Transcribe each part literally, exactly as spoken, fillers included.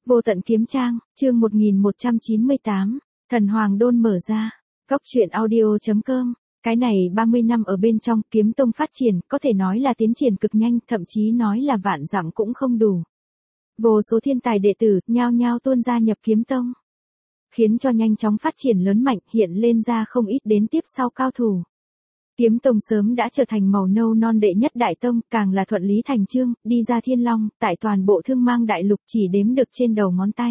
Vô tận kiếm trang, chương một nghìn một trăm chín mươi tám, Thần Hoàng Đôn mở ra. Cốc truyện audio chấm com. Cái này ba mươi năm ở bên trong kiếm tông phát triển, có thể nói là tiến triển cực nhanh, thậm chí nói là vạn dặm cũng không đủ. Vô số thiên tài đệ tử, nhao nhao tuôn gia nhập kiếm tông. Khiến cho nhanh chóng phát triển lớn mạnh, hiện lên ra không ít đến tiếp sau cao thủ. Kiếm tông sớm đã trở thành màu nâu non đệ nhất đại tông, càng là thuận lý thành chương, đi ra thiên long, tại toàn bộ thương mang đại lục chỉ đếm được trên đầu ngón tay.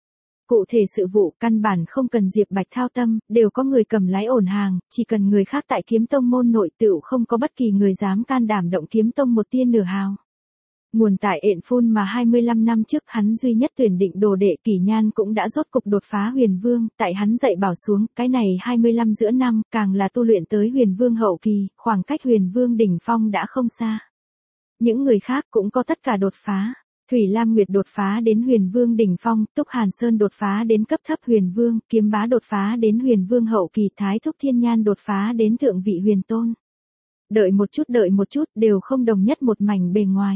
Cụ thể sự vụ căn bản không cần Diệp Bạch thao tâm, đều có người cầm lái ổn hàng, chỉ cần người khác tại kiếm tông môn nội tựu không có bất kỳ người dám can đảm động kiếm tông một tia nửa hào. Nguồn tại ện phun mà hai mươi lăm năm trước hắn duy nhất tuyển định đồ đệ Kỷ Nhan cũng đã rốt cục đột phá huyền vương, tại hắn dạy bảo xuống, cái này hai mươi lăm giữa năm, càng là tu luyện tới huyền vương hậu kỳ, khoảng cách huyền vương đỉnh phong đã không xa. Những người khác cũng có tất cả đột phá. Thủy Lam Nguyệt đột phá đến huyền vương đỉnh phong, Túc Hàn Sơn đột phá đến cấp thấp huyền vương, Kiếm Bá đột phá đến huyền vương hậu kỳ, Thái Thúc Thiên Nhan đột phá đến thượng vị huyền tôn. Đợi một chút đợi một chút đều không đồng nhất một mảnh bề ngoài.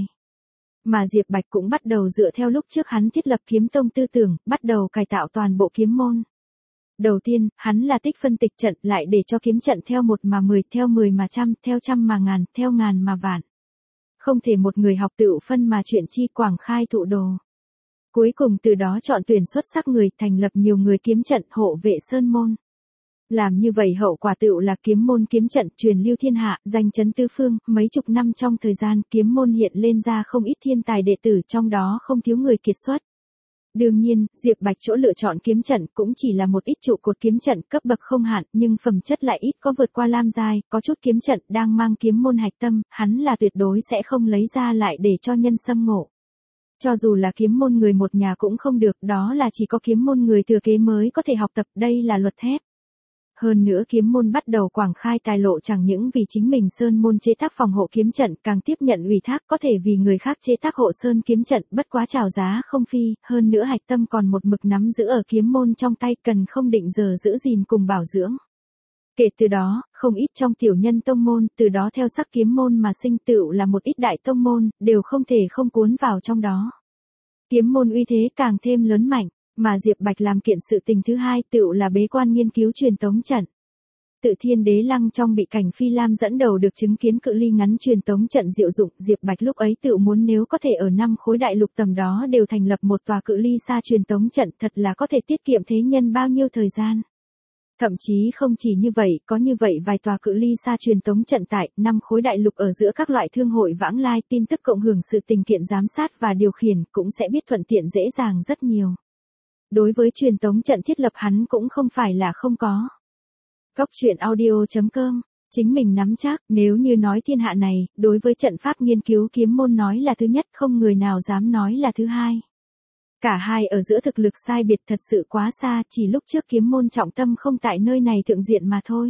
Mà Diệp Bạch cũng bắt đầu dựa theo lúc trước hắn thiết lập kiếm tông tư tưởng, bắt đầu cải tạo toàn bộ kiếm môn. Đầu tiên, hắn là tích phân tịch trận lại để cho kiếm trận theo một mà mười, theo mười mà trăm, theo trăm mà ngàn, theo ngàn mà vạn. Không thể một người học tự phân mà chuyện chi quảng khai thụ đồ. Cuối cùng từ đó chọn tuyển xuất sắc người thành lập nhiều người kiếm trận hộ vệ sơn môn. Làm như vậy hậu quả tựu là kiếm môn kiếm trận truyền lưu thiên hạ, danh chấn tứ phương, mấy chục năm trong thời gian kiếm môn hiện lên ra không ít thiên tài đệ tử, trong đó không thiếu người kiệt xuất. Đương nhiên, Diệp Bạch chỗ lựa chọn kiếm trận cũng chỉ là một ít trụ cột kiếm trận cấp bậc không hạn, nhưng phẩm chất lại ít có vượt qua lam giai, có chút kiếm trận đang mang kiếm môn hạch tâm, hắn là tuyệt đối sẽ không lấy ra lại để cho nhân xâm ngộ. Cho dù là kiếm môn người một nhà cũng không được, đó là chỉ có kiếm môn người thừa kế mới có thể học tập, đây là luật thép. Hơn nữa kiếm môn bắt đầu quảng khai tài lộ chẳng những vì chính mình sơn môn chế tác phòng hộ kiếm trận, càng tiếp nhận ủy thác có thể vì người khác chế tác hộ sơn kiếm trận, bất quá chào giá không phi, hơn nữa hạch tâm còn một mực nắm giữ ở kiếm môn trong tay, cần không định giờ giữ gìn cùng bảo dưỡng. Kể từ đó, không ít trong tiểu nhân tông môn, từ đó theo sắc kiếm môn mà sinh tựu là một ít đại tông môn, đều không thể không cuốn vào trong đó. Kiếm môn uy thế càng thêm lớn mạnh. Mà Diệp Bạch làm kiện sự tình thứ hai tựu là bế quan nghiên cứu truyền tống trận. Tự Thiên Đế Lăng trong bị Cảnh Phi Lam dẫn đầu được chứng kiến cự ly ngắn truyền tống trận diệu dụng, Diệp Bạch lúc ấy tựu muốn nếu có thể ở năm khối đại lục tầm đó đều thành lập một tòa cự ly xa truyền tống trận, thật là có thể tiết kiệm thế nhân bao nhiêu thời gian. Thậm chí không chỉ như vậy, có như vậy vài tòa cự ly xa truyền tống trận tại năm khối đại lục ở giữa các loại thương hội vãng lai, tin tức cộng hưởng sự tình kiện giám sát và điều khiển cũng sẽ biết thuận tiện dễ dàng rất nhiều. Đối với truyền tống trận thiết lập hắn cũng không phải là không có. Cốc truyện audio chấm com, chính mình nắm chắc, nếu như nói thiên hạ này, đối với trận pháp nghiên cứu kiếm môn nói là thứ nhất, không người nào dám nói là thứ hai. Cả hai ở giữa thực lực sai biệt thật sự quá xa, chỉ lúc trước kiếm môn trọng tâm không tại nơi này thượng diện mà thôi.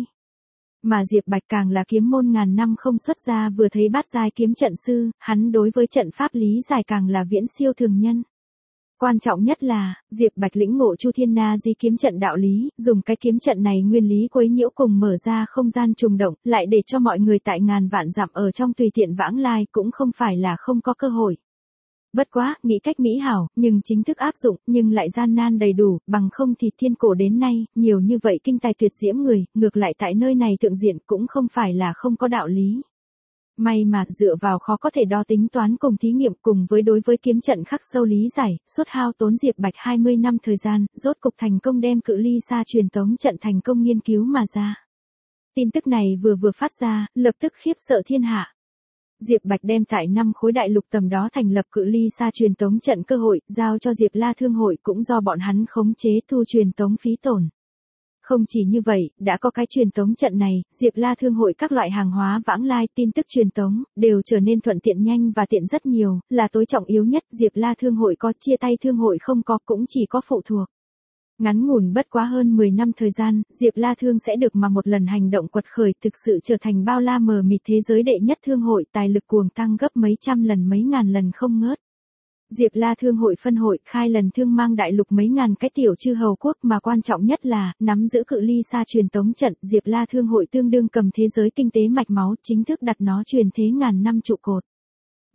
Mà Diệp Bạch càng là kiếm môn ngàn năm không xuất ra, vừa thấy bát giai kiếm trận sư, hắn đối với trận pháp lý giải càng là viễn siêu thường nhân. Quan trọng nhất là, Diệp Bạch lĩnh ngộ Chu Thiên Na Di kiếm trận đạo lý, dùng cái kiếm trận này nguyên lý quấy nhiễu cùng mở ra không gian trùng động, lại để cho mọi người tại ngàn vạn dặm ở trong tùy tiện vãng lai cũng không phải là không có cơ hội. Bất quá, nghĩ cách mỹ hảo, nhưng chính thức áp dụng, nhưng lại gian nan đầy đủ, bằng không thì thiên cổ đến nay, nhiều như vậy kinh tài tuyệt diễm người, ngược lại tại nơi này thượng diện cũng không phải là không có đạo lý. May mà dựa vào khó có thể đo tính toán cùng thí nghiệm cùng với đối với kiếm trận khắc sâu lý giải, suốt hao tốn Diệp Bạch hai mươi năm thời gian, rốt cục thành công đem cự ly xa truyền tống trận thành công nghiên cứu mà ra. Tin tức này vừa vừa phát ra, lập tức khiếp sợ thiên hạ. Diệp Bạch đem tại năm khối đại lục tầm đó thành lập cự ly xa truyền tống trận cơ hội, giao cho Diệp La Thương hội cũng do bọn hắn khống chế thu truyền tống phí tổn. Không chỉ như vậy, đã có cái truyền tống trận này, Diệp La Thương hội các loại hàng hóa vãng lai, tin tức truyền tống, đều trở nên thuận tiện nhanh và tiện rất nhiều, là tối trọng yếu nhất, Diệp La Thương hội có, chia tay thương hội không có, cũng chỉ có phụ thuộc. Ngắn ngủn bất quá hơn mười năm thời gian, Diệp La Thương sẽ được mà một lần hành động quật khởi thực sự trở thành bao la mờ mịt thế giới đệ nhất thương hội, tài lực cuồng tăng gấp mấy trăm lần mấy ngàn lần không ngớt. Diệp La Thương hội phân hội khai lần thương mang đại lục mấy ngàn cái tiểu chư hầu quốc, mà quan trọng nhất là nắm giữ cự ly xa truyền tống trận, Diệp La Thương hội tương đương cầm thế giới kinh tế mạch máu, chính thức đặt nó truyền thế ngàn năm trụ cột.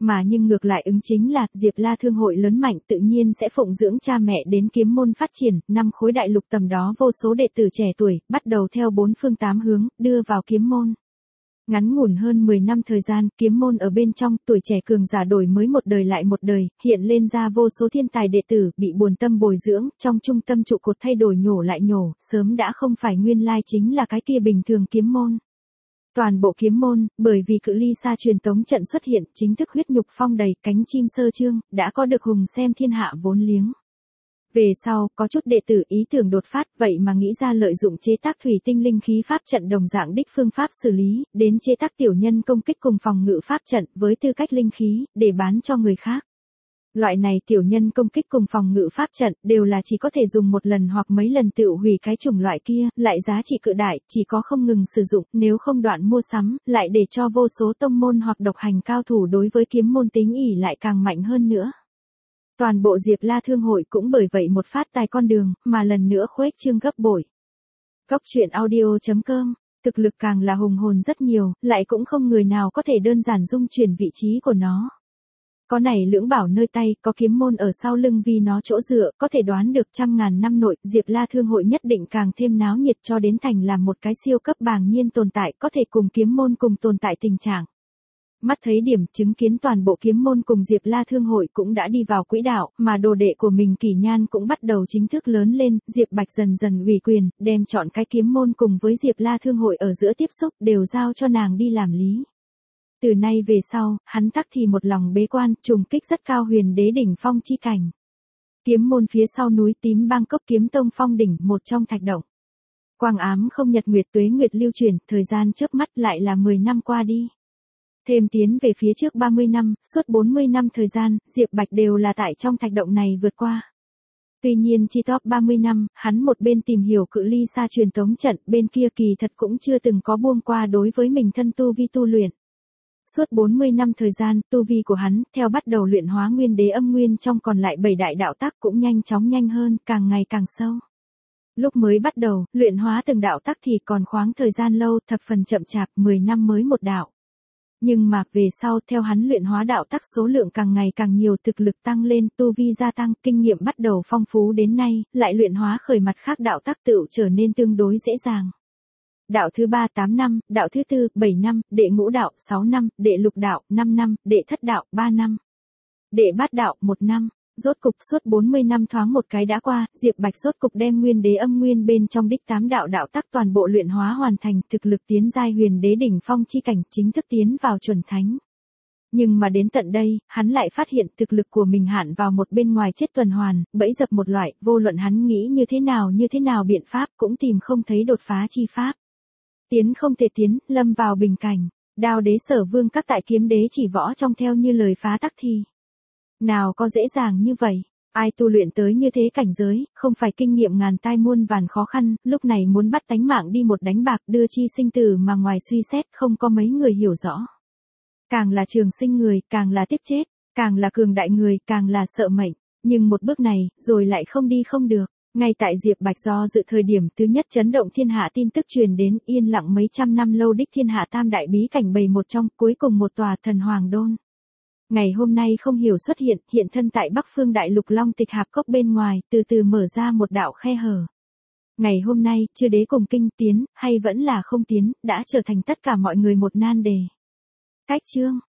Mà nhưng ngược lại ứng chính là, Diệp La Thương hội lớn mạnh tự nhiên sẽ phụng dưỡng cha mẹ đến kiếm môn phát triển, năm khối đại lục tầm đó vô số đệ tử trẻ tuổi, bắt đầu theo bốn phương tám hướng, đưa vào kiếm môn. Ngắn ngủn hơn mười năm thời gian, kiếm môn ở bên trong, tuổi trẻ cường giả đổi mới một đời lại một đời, hiện lên ra vô số thiên tài đệ tử, bị buồn tâm bồi dưỡng, trong trung tâm trụ cột thay đổi nhổ lại nhổ, sớm đã không phải nguyên lai chính là cái kia bình thường kiếm môn. Toàn bộ kiếm môn, bởi vì cự ly xa truyền tống trận xuất hiện, chính thức huyết nhục phong đầy, cánh chim sơ trương, đã có được hùng xem thiên hạ vốn liếng. Về sau, có chút đệ tử ý tưởng đột phát, vậy mà nghĩ ra lợi dụng chế tác thủy tinh linh khí pháp trận đồng dạng đích phương pháp xử lý, đến chế tác tiểu nhân công kích cùng phòng ngự pháp trận với tư cách linh khí, để bán cho người khác. Loại này tiểu nhân công kích cùng phòng ngự pháp trận đều là chỉ có thể dùng một lần hoặc mấy lần tự hủy cái chủng loại kia, lại giá trị cự đại, chỉ có không ngừng sử dụng, nếu không đoạn mua sắm, lại để cho vô số tông môn hoặc độc hành cao thủ đối với kiếm môn tính ỷ lại càng mạnh hơn nữa. Toàn bộ Diệp La Thương hội cũng bởi vậy một phát tài con đường, mà lần nữa khuếch trương gấp bội. Cốc truyện audio chấm com, thực lực càng là hùng hồn rất nhiều, lại cũng không người nào có thể đơn giản dung chuyển vị trí của nó. Có này lưỡng bảo nơi tay, có kiếm môn ở sau lưng vì nó chỗ dựa, có thể đoán được trăm ngàn năm nội, Diệp La Thương hội nhất định càng thêm náo nhiệt cho đến thành làm một cái siêu cấp bàng nhiên tồn tại, có thể cùng kiếm môn cùng tồn tại tình trạng. Mắt thấy điểm, chứng kiến toàn bộ kiếm môn cùng Diệp La Thương hội cũng đã đi vào quỹ đạo, mà đồ đệ của mình Kỷ Nhan cũng bắt đầu chính thức lớn lên, Diệp Bạch dần dần ủy quyền, đem chọn cái kiếm môn cùng với Diệp La Thương hội ở giữa tiếp xúc đều giao cho nàng đi làm lý. Từ nay về sau, hắn tắc thì một lòng bế quan, trùng kích rất cao huyền đế đỉnh phong chi cảnh. Kiếm môn phía sau núi tím Bangkok kiếm tông phong đỉnh, một trong thạch động. Quang ám không nhật nguyệt tuế nguyệt lưu truyền, thời gian chớp mắt lại là mười năm qua đi. Thêm tiến về phía trước ba mươi năm, suốt bốn mươi năm thời gian, Diệp Bạch đều là tại trong thạch động này vượt qua. Tuy nhiên chi top ba mươi năm, hắn một bên tìm hiểu cự ly xa truyền tống trận, bên kia kỳ thật cũng chưa từng có buông qua đối với mình thân tu vi tu luyện. Suốt bốn mươi năm thời gian, tu vi của hắn, theo bắt đầu luyện hóa nguyên đế âm nguyên trong còn lại bảy đại đạo tắc cũng nhanh chóng nhanh hơn, càng ngày càng sâu. Lúc mới bắt đầu, luyện hóa từng đạo tắc thì còn khoáng thời gian lâu, thập phần chậm chạp, mười năm mới một đạo. Nhưng mà, về sau, theo hắn luyện hóa đạo tắc số lượng càng ngày càng nhiều, thực lực tăng lên, tu vi gia tăng, kinh nghiệm bắt đầu phong phú đến nay, lại luyện hóa khởi mặt khác đạo tắc tựu trở nên tương đối dễ dàng. Đạo thứ ba tám năm, đạo thứ tư bảy năm, đệ ngũ đạo sáu năm, đệ lục đạo năm năm, đệ thất đạo ba năm, đệ bát đạo một năm. Rốt cục suốt bốn mươi năm thoáng một cái đã qua, Diệp Bạch rốt cục đem nguyên đế âm nguyên bên trong đích tám đạo đạo tắc toàn bộ luyện hóa hoàn thành, thực lực tiến giai huyền đế đỉnh phong chi cảnh, chính thức tiến vào chuẩn thánh. Nhưng mà đến tận đây, hắn lại phát hiện thực lực của mình hạn vào một bên ngoài chết tuần hoàn, bẫy dập một loại, vô luận hắn nghĩ như thế nào như thế nào biện pháp cũng tìm không thấy đột phá chi pháp. Tiến không thể tiến, lâm vào bình cảnh, Đao đế Sở Vương các tại kiếm đế chỉ võ trong theo như lời phá tắc thì. Nào có dễ dàng như vậy, ai tu luyện tới như thế cảnh giới, không phải kinh nghiệm ngàn tai muôn vàn khó khăn, lúc này muốn bắt tánh mạng đi một đánh bạc đưa chi sinh tử mà ngoài suy xét không có mấy người hiểu rõ. Càng là trường sinh người, càng là tiếc chết, càng là cường đại người, càng là sợ mệnh, nhưng một bước này, rồi lại không đi không được. Ngay tại Diệp Bạch do dự thời điểm thứ nhất chấn động thiên hạ tin tức truyền đến, yên lặng mấy trăm năm lâu đích thiên hạ tam đại bí cảnh bầy một trong, cuối cùng một tòa thần hoàng đôn. Ngày hôm nay không hiểu xuất hiện, hiện thân tại Bắc Phương Đại Lục Long Tịch Hạp Cốc bên ngoài, từ từ mở ra một đạo khe hở. Ngày hôm nay, chư đế cùng kinh tiến, hay vẫn là không tiến, đã trở thành tất cả mọi người một nan đề. Cách chương